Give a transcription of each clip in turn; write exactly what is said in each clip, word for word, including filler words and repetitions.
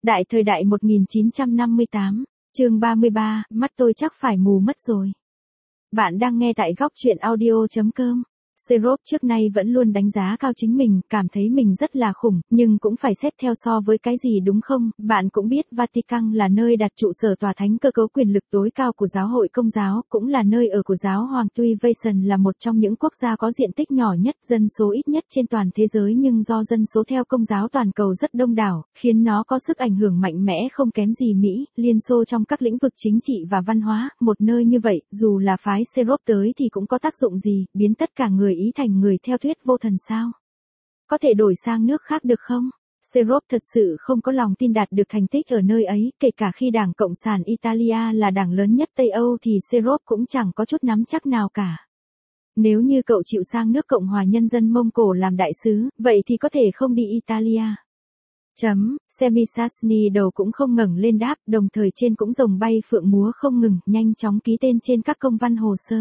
Đại thời đại một nghìn chín trăm năm mươi tám, chương ba mươi ba, mắt tôi chắc phải mù mất rồi. Bạn đang nghe tại góc truyện audio chấm com. Serov trước nay vẫn luôn đánh giá cao chính mình, cảm thấy mình rất là khủng, nhưng cũng phải xét theo so với cái gì đúng không? Bạn cũng biết Vatican là nơi đặt trụ sở tòa thánh cơ cấu quyền lực tối cao của giáo hội Công giáo, cũng là nơi ở của giáo hoàng. Tuy Vatican là một trong những quốc gia có diện tích nhỏ nhất, dân số ít nhất trên toàn thế giới, nhưng do dân số theo Công giáo toàn cầu rất đông đảo, khiến nó có sức ảnh hưởng mạnh mẽ không kém gì Mỹ, Liên Xô trong các lĩnh vực chính trị và văn hóa. Một nơi như vậy, dù là phái Serov tới thì cũng có tác dụng gì, biến tất cả người Ý thành người theo thuyết vô thần sao? Có thể đổi sang nước khác được không? Serov thật sự không có lòng tin đạt được thành tích ở nơi ấy, kể cả khi Đảng Cộng sản Italia là đảng lớn nhất Tây Âu thì Serov cũng chẳng có chút nắm chắc nào cả. Nếu như cậu chịu sang nước Cộng hòa Nhân dân Mông Cổ làm đại sứ, vậy thì có thể không đi Italia. Chấm, Semisasni đầu cũng không ngẩng lên đáp, đồng thời trên cũng rồng bay phượng múa không ngừng, nhanh chóng ký tên trên các công văn hồ sơ.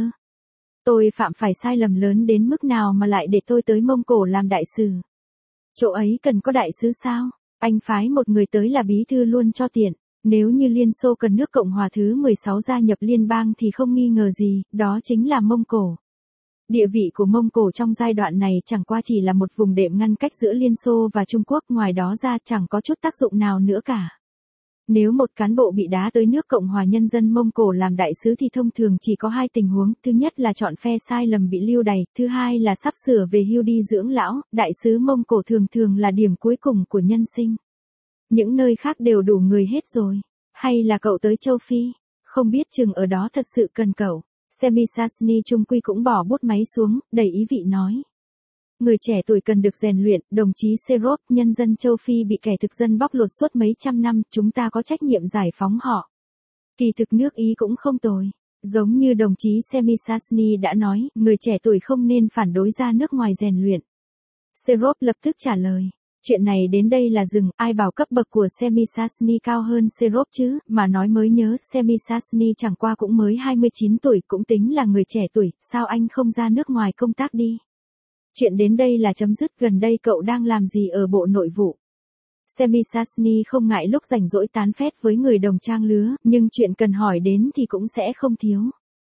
Tôi phạm phải sai lầm lớn đến mức nào mà lại để tôi tới Mông Cổ làm đại sứ? Chỗ ấy cần có đại sứ sao? Anh phái một người tới là bí thư luôn cho tiện. Nếu như Liên Xô cần nước Cộng hòa thứ mười sáu gia nhập liên bang thì không nghi ngờ gì, đó chính là Mông Cổ. Địa vị của Mông Cổ trong giai đoạn này chẳng qua chỉ là một vùng đệm ngăn cách giữa Liên Xô và Trung Quốc, ngoài đó ra chẳng có chút tác dụng nào nữa cả. Nếu một cán bộ bị đá tới nước Cộng hòa Nhân dân Mông Cổ làm đại sứ thì thông thường chỉ có hai tình huống, thứ nhất là chọn phe sai lầm bị lưu đày, thứ hai là sắp sửa về hưu đi dưỡng lão, đại sứ Mông Cổ thường thường là điểm cuối cùng của nhân sinh. Những nơi khác đều đủ người hết rồi, hay là cậu tới châu Phi, không biết chừng ở đó thật sự cần cậu. Semisasni trung quy cũng bỏ bút máy xuống, đầy ý vị nói. Người trẻ tuổi cần được rèn luyện, đồng chí Serov, nhân dân châu Phi bị kẻ thực dân bóc lột suốt mấy trăm năm, chúng ta có trách nhiệm giải phóng họ. Kỳ thực nước Ý cũng không tồi. Giống như đồng chí Semisasni đã nói, người trẻ tuổi không nên phản đối ra nước ngoài rèn luyện. Serov lập tức trả lời. Chuyện này đến đây là dừng, ai bảo cấp bậc của Semisasni cao hơn Serov chứ, mà nói mới nhớ, Semisasni chẳng qua cũng mới hai mươi chín tuổi, cũng tính là người trẻ tuổi, sao anh không ra nước ngoài công tác đi? Chuyện đến đây là chấm dứt, gần đây cậu đang làm gì ở Bộ Nội vụ? Semisasni không ngại lúc rảnh rỗi tán phét với người đồng trang lứa, nhưng chuyện cần hỏi đến thì cũng sẽ không thiếu.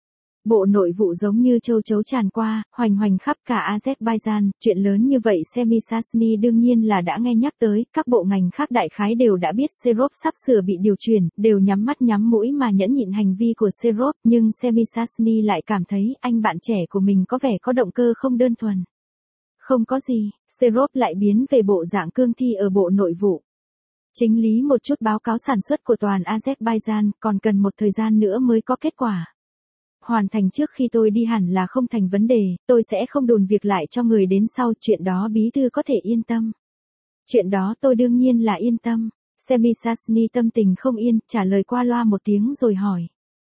Bộ Nội vụ giống như châu chấu tràn qua, hoành hoành khắp cả Azerbaijan, chuyện lớn như vậy Semisasni đương nhiên là đã nghe nhắc tới, các bộ ngành khác đại khái đều đã biết Serov sắp sửa bị điều chuyển, đều nhắm mắt nhắm mũi mà nhẫn nhịn hành vi của Serov, nhưng Semisasni lại cảm thấy anh bạn trẻ của mình có vẻ có động cơ không đơn thuần. Không có gì, Serov lại biến về bộ dạng cương thi ở Bộ Nội vụ. Chính lý một chút báo cáo sản xuất của toàn Azerbaijan, còn cần một thời gian nữa mới có kết quả. Hoàn thành trước khi tôi đi hẳn là không thành vấn đề, tôi sẽ không đùn việc lại cho người đến sau, chuyện đó bí thư có thể yên tâm. Chuyện đó tôi đương nhiên là yên tâm. Semisasni tâm tình không yên, trả lời qua loa một tiếng rồi hỏi.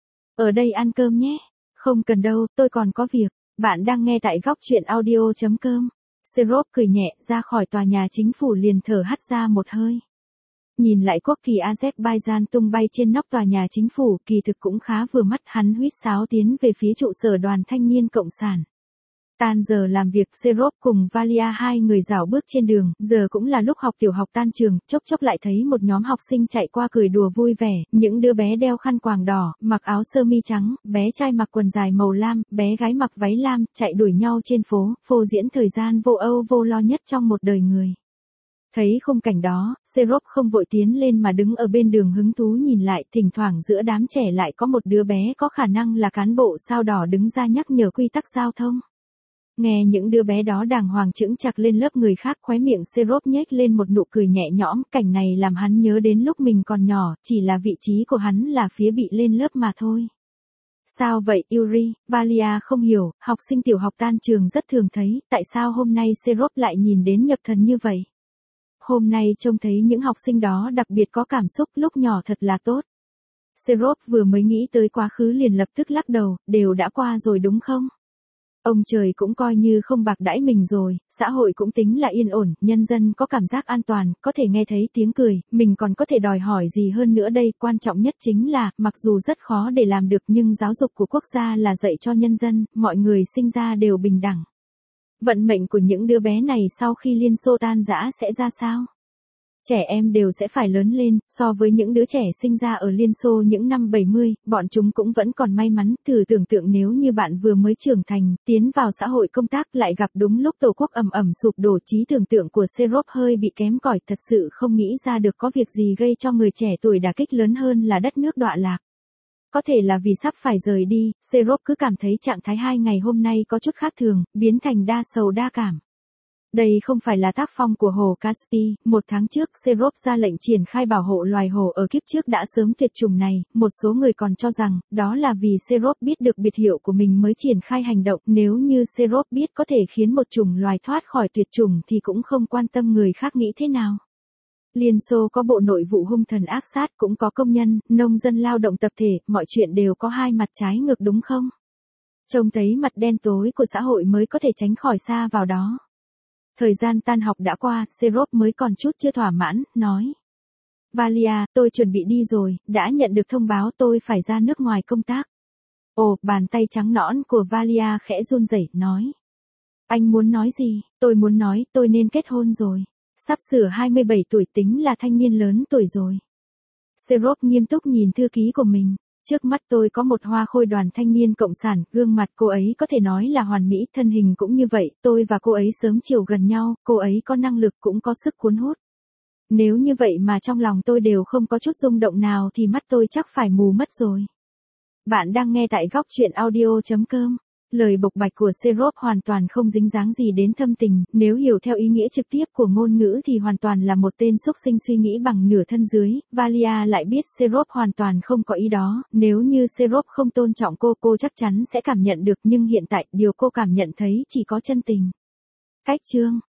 Ở đây ăn cơm nhé. Không cần đâu, tôi còn có việc. Bạn đang nghe tại góc truyện audio chấm com. Serov cười nhẹ, ra khỏi tòa nhà chính phủ liền thở hắt ra một hơi. Nhìn lại quốc kỳ Azerbaijan tung bay trên nóc tòa nhà chính phủ, kỳ thực cũng khá vừa mắt, hắn huýt sáo tiến về phía trụ sở đoàn thanh niên cộng sản. Tan giờ làm việc, Serov cùng Valia hai người rảo bước trên đường, giờ cũng là lúc học tiểu học tan trường, chốc chốc lại thấy một nhóm học sinh chạy qua cười đùa vui vẻ, những đứa bé đeo khăn quàng đỏ, mặc áo sơ mi trắng, bé trai mặc quần dài màu lam, bé gái mặc váy lam, chạy đuổi nhau trên phố, phô diễn thời gian vô âu vô lo nhất trong một đời người. Thấy khung cảnh đó, Serov không vội tiến lên mà đứng ở bên đường hứng thú nhìn lại, thỉnh thoảng giữa đám trẻ lại có một đứa bé có khả năng là cán bộ sao đỏ đứng ra nhắc nhở quy tắc giao thông. Nghe những đứa bé đó đàng hoàng chững chạc lên lớp người khác, khóe miệng Serov nhếch lên một nụ cười nhẹ nhõm, cảnh này làm hắn nhớ đến lúc mình còn nhỏ, chỉ là vị trí của hắn là phía bị lên lớp mà thôi. Sao vậy Yuri? Valia không hiểu, học sinh tiểu học tan trường rất thường thấy, tại sao hôm nay Serov lại nhìn đến nhập thần như vậy? Hôm nay trông thấy những học sinh đó đặc biệt có cảm xúc, lúc nhỏ thật là tốt. Serov vừa mới nghĩ tới quá khứ liền lập tức lắc đầu, đều đã qua rồi đúng không? Ông trời cũng coi như không bạc đãi mình rồi, xã hội cũng tính là yên ổn, nhân dân có cảm giác an toàn, có thể nghe thấy tiếng cười, mình còn có thể đòi hỏi gì hơn nữa đây, quan trọng nhất chính là, mặc dù rất khó để làm được nhưng giáo dục của quốc gia là dạy cho nhân dân, mọi người sinh ra đều bình đẳng. Vận mệnh của những đứa bé này sau khi Liên Xô tan rã sẽ ra sao? Trẻ em đều sẽ phải lớn lên, so với những đứa trẻ sinh ra ở Liên Xô những năm bảy mươi, bọn chúng cũng vẫn còn may mắn. Thử tưởng tượng nếu như bạn vừa mới trưởng thành, tiến vào xã hội công tác lại gặp đúng lúc Tổ quốc ầm ầm sụp đổ, trí tưởng tượng của Serop hơi bị kém cỏi, thật sự không nghĩ ra được có việc gì gây cho người trẻ tuổi đả kích lớn hơn là đất nước đọa lạc. Có thể là vì sắp phải rời đi, Serop cứ cảm thấy trạng thái hai ngày hôm nay có chút khác thường, biến thành đa sầu đa cảm. Đây không phải là tác phong của hồ Caspi, một tháng trước Serop ra lệnh triển khai bảo hộ loài hồ ở kiếp trước đã sớm tuyệt chủng này, một số người còn cho rằng, đó là vì Serop biết được biệt hiệu của mình mới triển khai hành động, nếu như Serop biết có thể khiến một chủng loài thoát khỏi tuyệt chủng thì cũng không quan tâm người khác nghĩ thế nào. Liên Xô có bộ nội vụ hung thần ác sát, cũng có công nhân, nông dân lao động tập thể, mọi chuyện đều có hai mặt trái ngược đúng không? Trông thấy mặt đen tối của xã hội mới có thể tránh khỏi xa vào đó. Thời gian tan học đã qua, Serop mới còn chút chưa thỏa mãn, nói. Valia, tôi chuẩn bị đi rồi, đã nhận được thông báo tôi phải ra nước ngoài công tác. Ồ, bàn tay trắng nõn của Valia khẽ run rẩy, nói. Anh muốn nói gì? Tôi muốn nói tôi nên kết hôn rồi. Sắp sửa hai mươi bảy tuổi, tính là thanh niên lớn tuổi rồi. Serop nghiêm túc nhìn thư ký của mình. Trước mắt tôi có một hoa khôi đoàn thanh niên cộng sản, gương mặt cô ấy có thể nói là hoàn mỹ, thân hình cũng như vậy, tôi và cô ấy sớm chiều gần nhau, cô ấy có năng lực cũng có sức cuốn hút. Nếu như vậy mà trong lòng tôi đều không có chút rung động nào thì mắt tôi chắc phải mù mất rồi. Bạn đang nghe tại góc truyện audio chấm com. Lời bộc bạch của Serop hoàn toàn không dính dáng gì đến thâm tình, nếu hiểu theo ý nghĩa trực tiếp của ngôn ngữ thì hoàn toàn là một tên xúc sinh suy nghĩ bằng nửa thân dưới. Valia lại biết Serop hoàn toàn không có ý đó, nếu như Serop không tôn trọng cô, cô chắc chắn sẽ cảm nhận được, nhưng hiện tại điều cô cảm nhận thấy chỉ có chân tình. Cách chương